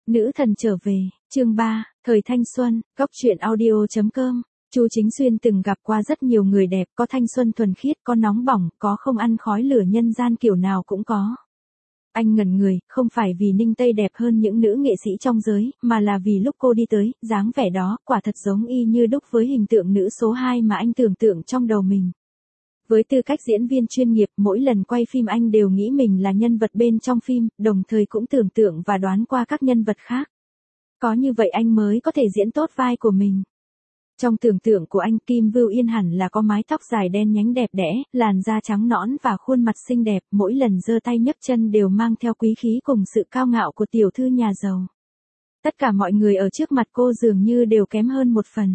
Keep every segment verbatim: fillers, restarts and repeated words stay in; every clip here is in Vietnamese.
Nữ thần trở về, chương ba, thời thanh xuân, góc truyện audio chấm com. Chu Chính Xuyên từng gặp qua rất nhiều người đẹp, có thanh xuân thuần khiết, có nóng bỏng, có không ăn khói lửa nhân gian kiểu nào cũng có. Anh ngẩn người, không phải vì Ninh Tây đẹp hơn những nữ nghệ sĩ trong giới, mà là vì lúc cô đi tới, dáng vẻ đó, quả thật giống y như đúc với hình tượng nữ số hai mà anh tưởng tượng trong đầu mình. Với tư cách diễn viên chuyên nghiệp, mỗi lần quay phim anh đều nghĩ mình là nhân vật bên trong phim, đồng thời cũng tưởng tượng và đoán qua các nhân vật khác. Có như vậy anh mới có thể diễn tốt vai của mình. Trong tưởng tượng của anh, Kim Vưu Yên hẳn là có mái tóc dài đen nhánh đẹp đẽ, làn da trắng nõn và khuôn mặt xinh đẹp, mỗi lần giơ tay nhấc chân đều mang theo quý khí cùng sự cao ngạo của tiểu thư nhà giàu. Tất cả mọi người ở trước mặt cô dường như đều kém hơn một phần.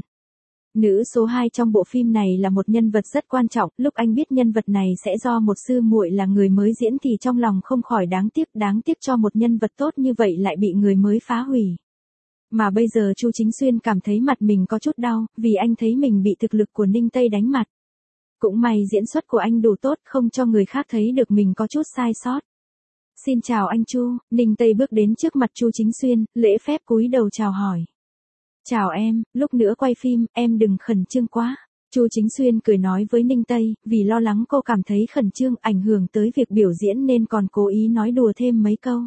Nữ số hai trong bộ phim này là một nhân vật rất quan trọng, lúc anh biết nhân vật này sẽ do một sư muội là người mới diễn thì trong lòng không khỏi đáng tiếc, đáng tiếc cho một nhân vật tốt như vậy lại bị người mới phá hủy. Mà bây giờ Chu Chính Xuyên cảm thấy mặt mình có chút đau, vì anh thấy mình bị thực lực của Ninh Tây đánh mặt. Cũng may diễn xuất của anh đủ tốt, không cho người khác thấy được mình có chút sai sót. Xin chào anh Chu, Ninh Tây bước đến trước mặt Chu Chính Xuyên, lễ phép cúi đầu chào hỏi. Chào em, lúc nữa quay phim, em đừng khẩn trương quá. Chu Chính Xuyên cười nói với Ninh Tây, vì lo lắng cô cảm thấy khẩn trương ảnh hưởng tới việc biểu diễn nên còn cố ý nói đùa thêm mấy câu.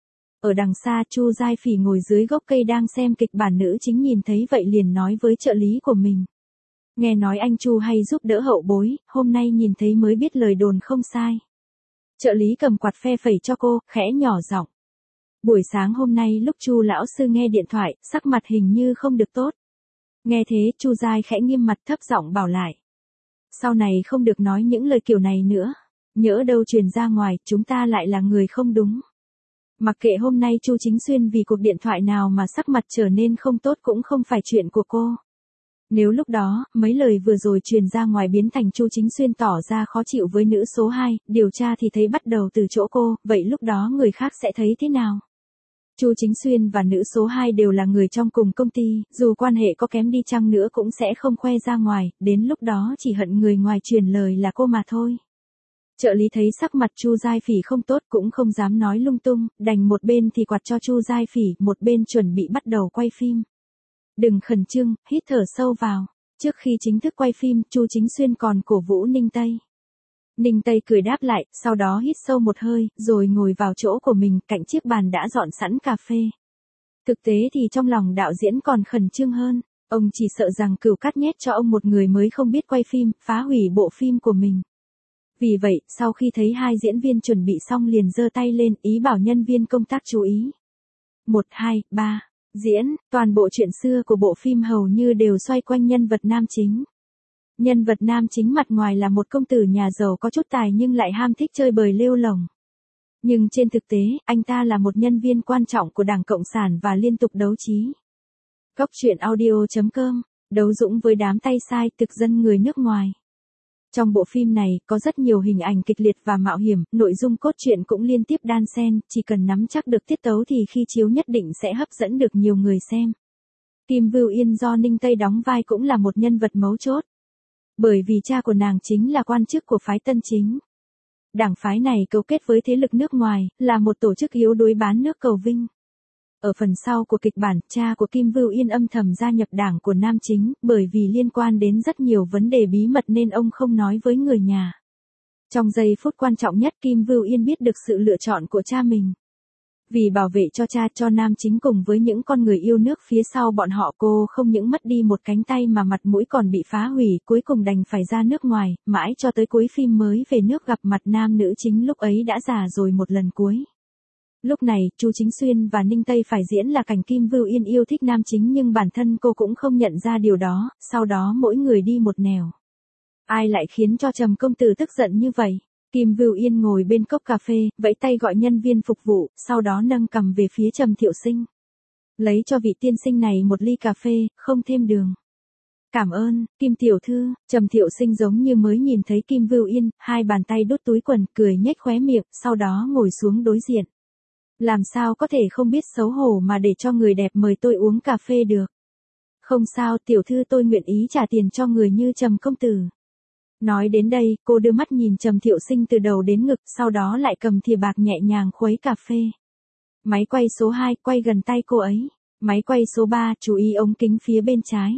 Ở đằng xa Chu Giai Phỉ ngồi dưới gốc cây đang xem kịch bản nữ chính nhìn thấy vậy liền nói với trợ lý của mình. Nghe nói anh Chu hay giúp đỡ hậu bối, hôm nay nhìn thấy mới biết lời đồn không sai. Trợ lý cầm quạt phe phẩy cho cô, khẽ nhỏ giọng. Buổi sáng hôm nay lúc Chu lão sư nghe điện thoại, sắc mặt hình như không được tốt. Nghe thế, Chu Giai khẽ nghiêm mặt thấp giọng bảo lại. Sau này không được nói những lời kiểu này nữa. Nhỡ đâu truyền ra ngoài, chúng ta lại là người không đúng. Mặc kệ hôm nay Chu Chính Xuyên vì cuộc điện thoại nào mà sắc mặt trở nên không tốt cũng không phải chuyện của cô. Nếu lúc đó, mấy lời vừa rồi truyền ra ngoài biến thành Chu Chính Xuyên tỏ ra khó chịu với nữ số hai, điều tra thì thấy bắt đầu từ chỗ cô, vậy lúc đó người khác sẽ thấy thế nào? Chu Chính Xuyên và nữ số hai đều là người trong cùng công ty, dù quan hệ có kém đi chăng nữa cũng sẽ không khoe ra ngoài, đến lúc đó chỉ hận người ngoài truyền lời là cô mà thôi. Trợ lý thấy sắc mặt Chu Giai Phỉ không tốt cũng không dám nói lung tung, đành một bên thì quạt cho Chu Giai Phỉ, một bên chuẩn bị bắt đầu quay phim. Đừng khẩn trương, hít thở sâu vào. Trước khi chính thức quay phim, Chu Chính Xuyên còn cổ vũ Ninh Tây. Ninh Tây cười đáp lại, sau đó hít sâu một hơi, rồi ngồi vào chỗ của mình, cạnh chiếc bàn đã dọn sẵn cà phê. Thực tế thì trong lòng đạo diễn còn khẩn trương hơn, ông chỉ sợ rằng cửu cắt nhét cho ông một người mới không biết quay phim, phá hủy bộ phim của mình. Vì vậy, sau khi thấy hai diễn viên chuẩn bị xong liền giơ tay lên, ý bảo nhân viên công tác chú ý. Một, hai, ba, diễn, toàn bộ chuyện xưa của bộ phim hầu như đều xoay quanh nhân vật nam chính. Nhân vật nam chính mặt ngoài là một công tử nhà giàu có chút tài nhưng lại ham thích chơi bời lêu lổng. Nhưng trên thực tế, anh ta là một nhân viên quan trọng của Đảng Cộng sản và liên tục đấu trí. Góc truyện audio chấm com, đấu dũng với đám tay sai thực dân người nước ngoài. Trong bộ phim này, có rất nhiều hình ảnh kịch liệt và mạo hiểm, nội dung cốt truyện cũng liên tiếp đan xen, chỉ cần nắm chắc được tiết tấu thì khi chiếu nhất định sẽ hấp dẫn được nhiều người xem. Kim Vưu Yên do Ninh Tây đóng vai cũng là một nhân vật mấu chốt. Bởi vì cha của nàng chính là quan chức của phái Tân Chính. Đảng phái này cấu kết với thế lực nước ngoài, là một tổ chức yếu đuối bán nước cầu vinh. Ở phần sau của kịch bản, cha của Kim Vưu Yên âm thầm gia nhập đảng của Nam Chính, bởi vì liên quan đến rất nhiều vấn đề bí mật nên ông không nói với người nhà. Trong giây phút quan trọng nhất Kim Vưu Yên biết được sự lựa chọn của cha mình. Vì bảo vệ cho cha cho Nam Chính cùng với những con người yêu nước phía sau bọn họ cô không những mất đi một cánh tay mà mặt mũi còn bị phá hủy, cuối cùng đành phải ra nước ngoài, mãi cho tới cuối phim mới về nước gặp mặt nam nữ chính lúc ấy đã già rồi một lần cuối. Lúc này, Chu Chính Xuyên và Ninh Tây phải diễn là cảnh Kim Vưu Yên yêu thích nam chính nhưng bản thân cô cũng không nhận ra điều đó, sau đó mỗi người đi một nẻo. Ai lại khiến cho Trầm công tử tức giận như vậy? Kim Vưu Yên ngồi bên cốc cà phê, vẫy tay gọi nhân viên phục vụ, sau đó nâng cằm về phía Trầm Thiệu Sinh. Lấy cho vị tiên sinh này một ly cà phê, không thêm đường. Cảm ơn, Kim tiểu thư. Trầm Thiệu Sinh giống như mới nhìn thấy Kim Vưu Yên, hai bàn tay đút túi quần, cười nhếch khóe miệng, sau đó ngồi xuống đối diện. Làm sao có thể không biết xấu hổ mà để cho người đẹp mời tôi uống cà phê được. Không sao, tiểu thư tôi nguyện ý trả tiền cho người như Trầm công tử. Nói đến đây, cô đưa mắt nhìn Trầm Thiệu Sinh từ đầu đến ngực, sau đó lại cầm thìa bạc nhẹ nhàng khuấy cà phê. Máy quay số hai, quay gần tay cô ấy. Máy quay số ba, chú ý ống kính phía bên trái.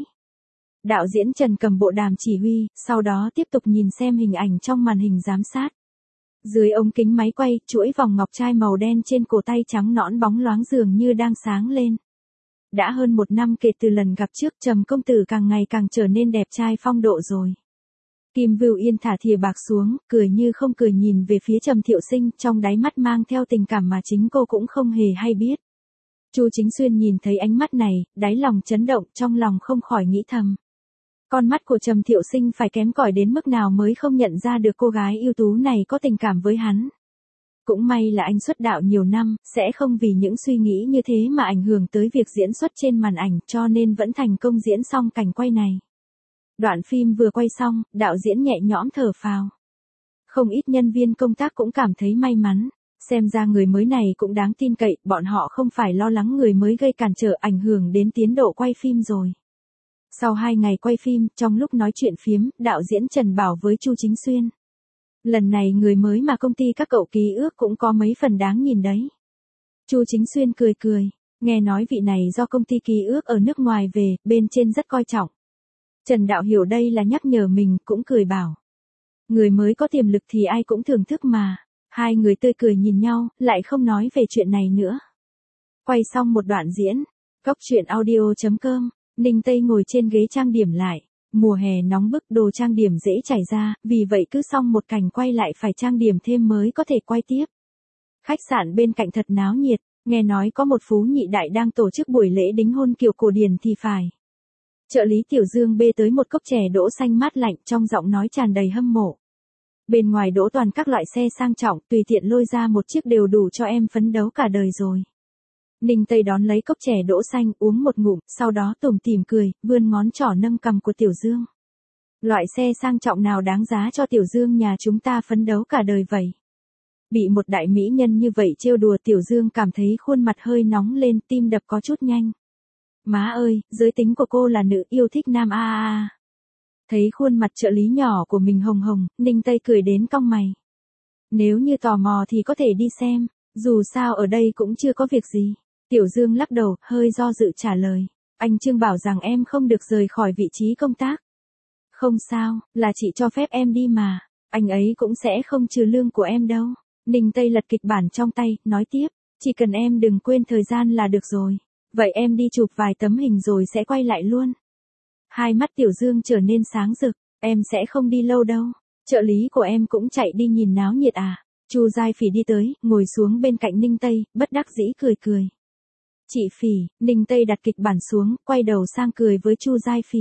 Đạo diễn Trần cầm bộ đàm chỉ huy, sau đó tiếp tục nhìn xem hình ảnh trong màn hình giám sát. Dưới ống kính máy quay, chuỗi vòng ngọc trai màu đen trên cổ tay trắng nõn bóng loáng dường như đang sáng lên. Đã hơn một năm kể từ lần gặp trước, Trầm công tử càng ngày càng trở nên đẹp trai phong độ rồi. Kim Vưu Yên thả thìa bạc xuống, cười như không cười nhìn về phía Trầm Thiệu Sinh, trong đáy mắt mang theo tình cảm mà chính cô cũng không hề hay biết. Chu Chính Xuyên nhìn thấy ánh mắt này, đáy lòng chấn động, trong lòng không khỏi nghĩ thầm. Con mắt của Trầm Thiệu Sinh phải kém cỏi đến mức nào mới không nhận ra được cô gái ưu tú này có tình cảm với hắn. Cũng may là anh xuất đạo nhiều năm, sẽ không vì những suy nghĩ như thế mà ảnh hưởng tới việc diễn xuất trên màn ảnh, cho nên vẫn thành công diễn xong cảnh quay này. Đoạn phim vừa quay xong, đạo diễn nhẹ nhõm thở phào. Không ít nhân viên công tác cũng cảm thấy may mắn. Xem ra người mới này cũng đáng tin cậy, bọn họ không phải lo lắng người mới gây cản trở ảnh hưởng đến tiến độ quay phim rồi. Sau hai ngày quay phim, trong lúc nói chuyện phiếm, đạo diễn Trần bảo với Chu Chính Xuyên. Lần này người mới mà công ty các cậu ký ước cũng có mấy phần đáng nhìn đấy. Chu Chính Xuyên cười cười, nghe nói vị này do công ty ký ước ở nước ngoài về, bên trên rất coi trọng. Trần đạo hiểu đây là nhắc nhở mình, cũng cười bảo. Người mới có tiềm lực thì ai cũng thưởng thức mà. Hai người tươi cười nhìn nhau, lại không nói về chuyện này nữa. Quay xong một đoạn diễn, Cóc truyện audio chấm com, Ninh Tây ngồi trên ghế trang điểm lại. Mùa hè nóng bức, đồ trang điểm dễ chảy ra, vì vậy cứ xong một cảnh quay lại phải trang điểm thêm mới có thể quay tiếp. Khách sạn bên cạnh thật náo nhiệt, nghe nói có một phú nhị đại đang tổ chức buổi lễ đính hôn kiểu cổ điển thì phải. Trợ lý Tiểu Dương bê tới một cốc chè đỗ xanh mát lạnh, trong giọng nói tràn đầy hâm mộ. Bên ngoài đỗ toàn các loại xe sang trọng, tùy tiện lôi ra một chiếc đều đủ cho em phấn đấu cả đời rồi. Ninh Tây đón lấy cốc chè đỗ xanh, uống một ngụm, sau đó tủm tỉm cười, vươn ngón trỏ nâng cằm của Tiểu Dương. Loại xe sang trọng nào đáng giá cho Tiểu Dương nhà chúng ta phấn đấu cả đời vậy? Bị một đại mỹ nhân như vậy trêu đùa, Tiểu Dương cảm thấy khuôn mặt hơi nóng lên, tim đập có chút nhanh. Má ơi, giới tính của cô là nữ, yêu thích nam a a a. Thấy khuôn mặt trợ lý nhỏ của mình hồng hồng, Ninh Tây cười đến cong mày. Nếu như tò mò thì có thể đi xem, dù sao ở đây cũng chưa có việc gì. Tiểu Dương lắc đầu, hơi do dự trả lời. Anh Trương bảo rằng em không được rời khỏi vị trí công tác. Không sao, là chị cho phép em đi mà. Anh ấy cũng sẽ không trừ lương của em đâu. Ninh Tây lật kịch bản trong tay, nói tiếp. Chỉ cần em đừng quên thời gian là được rồi. Vậy em đi chụp vài tấm hình rồi sẽ quay lại luôn. Hai mắt Tiểu Dương trở nên sáng rực. Em sẽ không đi lâu đâu. Trợ lý của em cũng chạy đi nhìn náo nhiệt à. Chu Giai Phỉ đi tới, ngồi xuống bên cạnh Ninh Tây, bất đắc dĩ cười cười. Chị Phỉ, Ninh Tây đặt kịch bản xuống, quay đầu sang cười với Chu Giai Phỉ.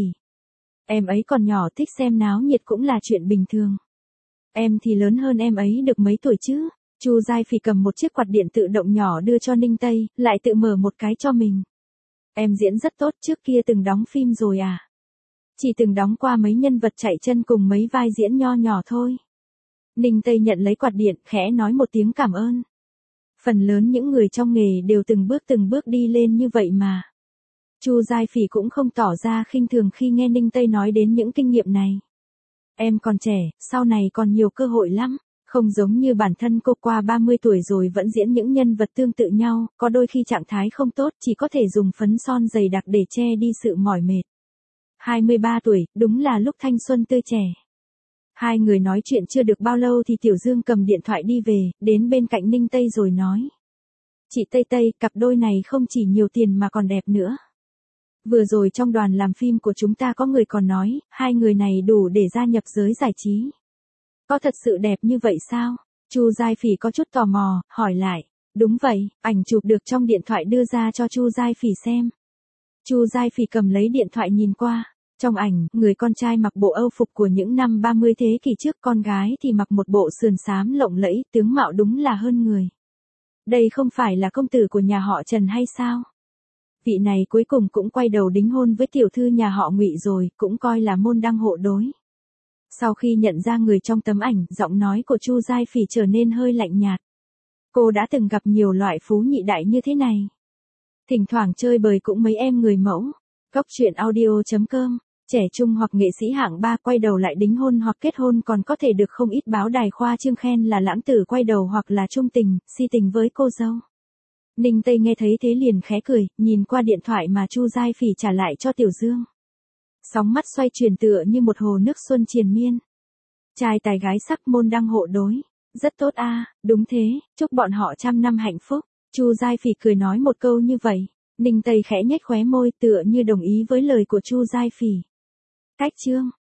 Em ấy còn nhỏ, thích xem náo nhiệt cũng là chuyện bình thường. Em thì lớn hơn em ấy được mấy tuổi chứ. Chu Giai Phỉ cầm một chiếc quạt điện tự động nhỏ đưa cho Ninh Tây, lại tự mở một cái cho mình. Em diễn rất tốt, trước kia từng đóng phim rồi à? Chỉ từng đóng qua mấy nhân vật chạy chân cùng mấy vai diễn nho nhỏ thôi. Ninh Tây nhận lấy quạt điện, khẽ nói một tiếng cảm ơn. Phần lớn những người trong nghề đều từng bước từng bước đi lên như vậy mà. Chu Giai Phỉ cũng không tỏ ra khinh thường khi nghe Ninh Tây nói đến những kinh nghiệm này. Em còn trẻ, sau này còn nhiều cơ hội lắm. Không giống như bản thân cô qua ba mươi tuổi rồi vẫn diễn những nhân vật tương tự nhau, có đôi khi trạng thái không tốt chỉ có thể dùng phấn son dày đặc để che đi sự mỏi mệt. hai mươi ba tuổi, đúng là lúc thanh xuân tươi trẻ. Hai người nói chuyện chưa được bao lâu thì Tiểu Dương cầm điện thoại đi về, đến bên cạnh Ninh Tây rồi nói. Chị Tây Tây, cặp đôi này không chỉ nhiều tiền mà còn đẹp nữa. Vừa rồi trong đoàn làm phim của chúng ta có người còn nói, hai người này đủ để gia nhập giới giải trí. Có thật sự đẹp như vậy sao? Chu Giai Phỉ có chút tò mò, hỏi lại. Đúng vậy, ảnh chụp được trong điện thoại đưa ra cho Chu Giai Phỉ xem. Chu Giai Phỉ cầm lấy điện thoại nhìn qua. Trong ảnh, người con trai mặc bộ âu phục của những năm ba mươi thế kỷ trước, con gái thì mặc một bộ sườn xám lộng lẫy, tướng mạo đúng là hơn người. Đây không phải là công tử của nhà họ Trần hay sao? Vị này cuối cùng cũng quay đầu đính hôn với tiểu thư nhà họ Ngụy rồi, cũng coi là môn đăng hộ đối. Sau khi nhận ra người trong tấm ảnh, giọng nói của Chu Giai Phỉ trở nên hơi lạnh nhạt. Cô đã từng gặp nhiều loại phú nhị đại như thế này. Thỉnh thoảng chơi bời cũng mấy em người mẫu. Cóc truyện audio chấm com, trẻ trung hoặc nghệ sĩ hạng ba quay đầu lại đính hôn hoặc kết hôn còn có thể được không ít báo đài khoa trương khen là lãng tử quay đầu hoặc là trung tình, si tình với cô dâu. Ninh Tây nghe thấy thế liền khẽ cười, nhìn qua điện thoại mà Chu Giai Phỉ trả lại cho Tiểu Dương. Sóng mắt xoay chuyển tựa như một hồ nước xuân triền miên. Trai tài gái sắc môn đăng hộ đối. Rất tốt a, đúng thế, chúc bọn họ trăm năm hạnh phúc. Chu Giai Phỉ cười nói một câu như vậy. Ninh Tây khẽ nhếch khóe môi tựa như đồng ý với lời của Chu Giai Phỉ. Cách chương.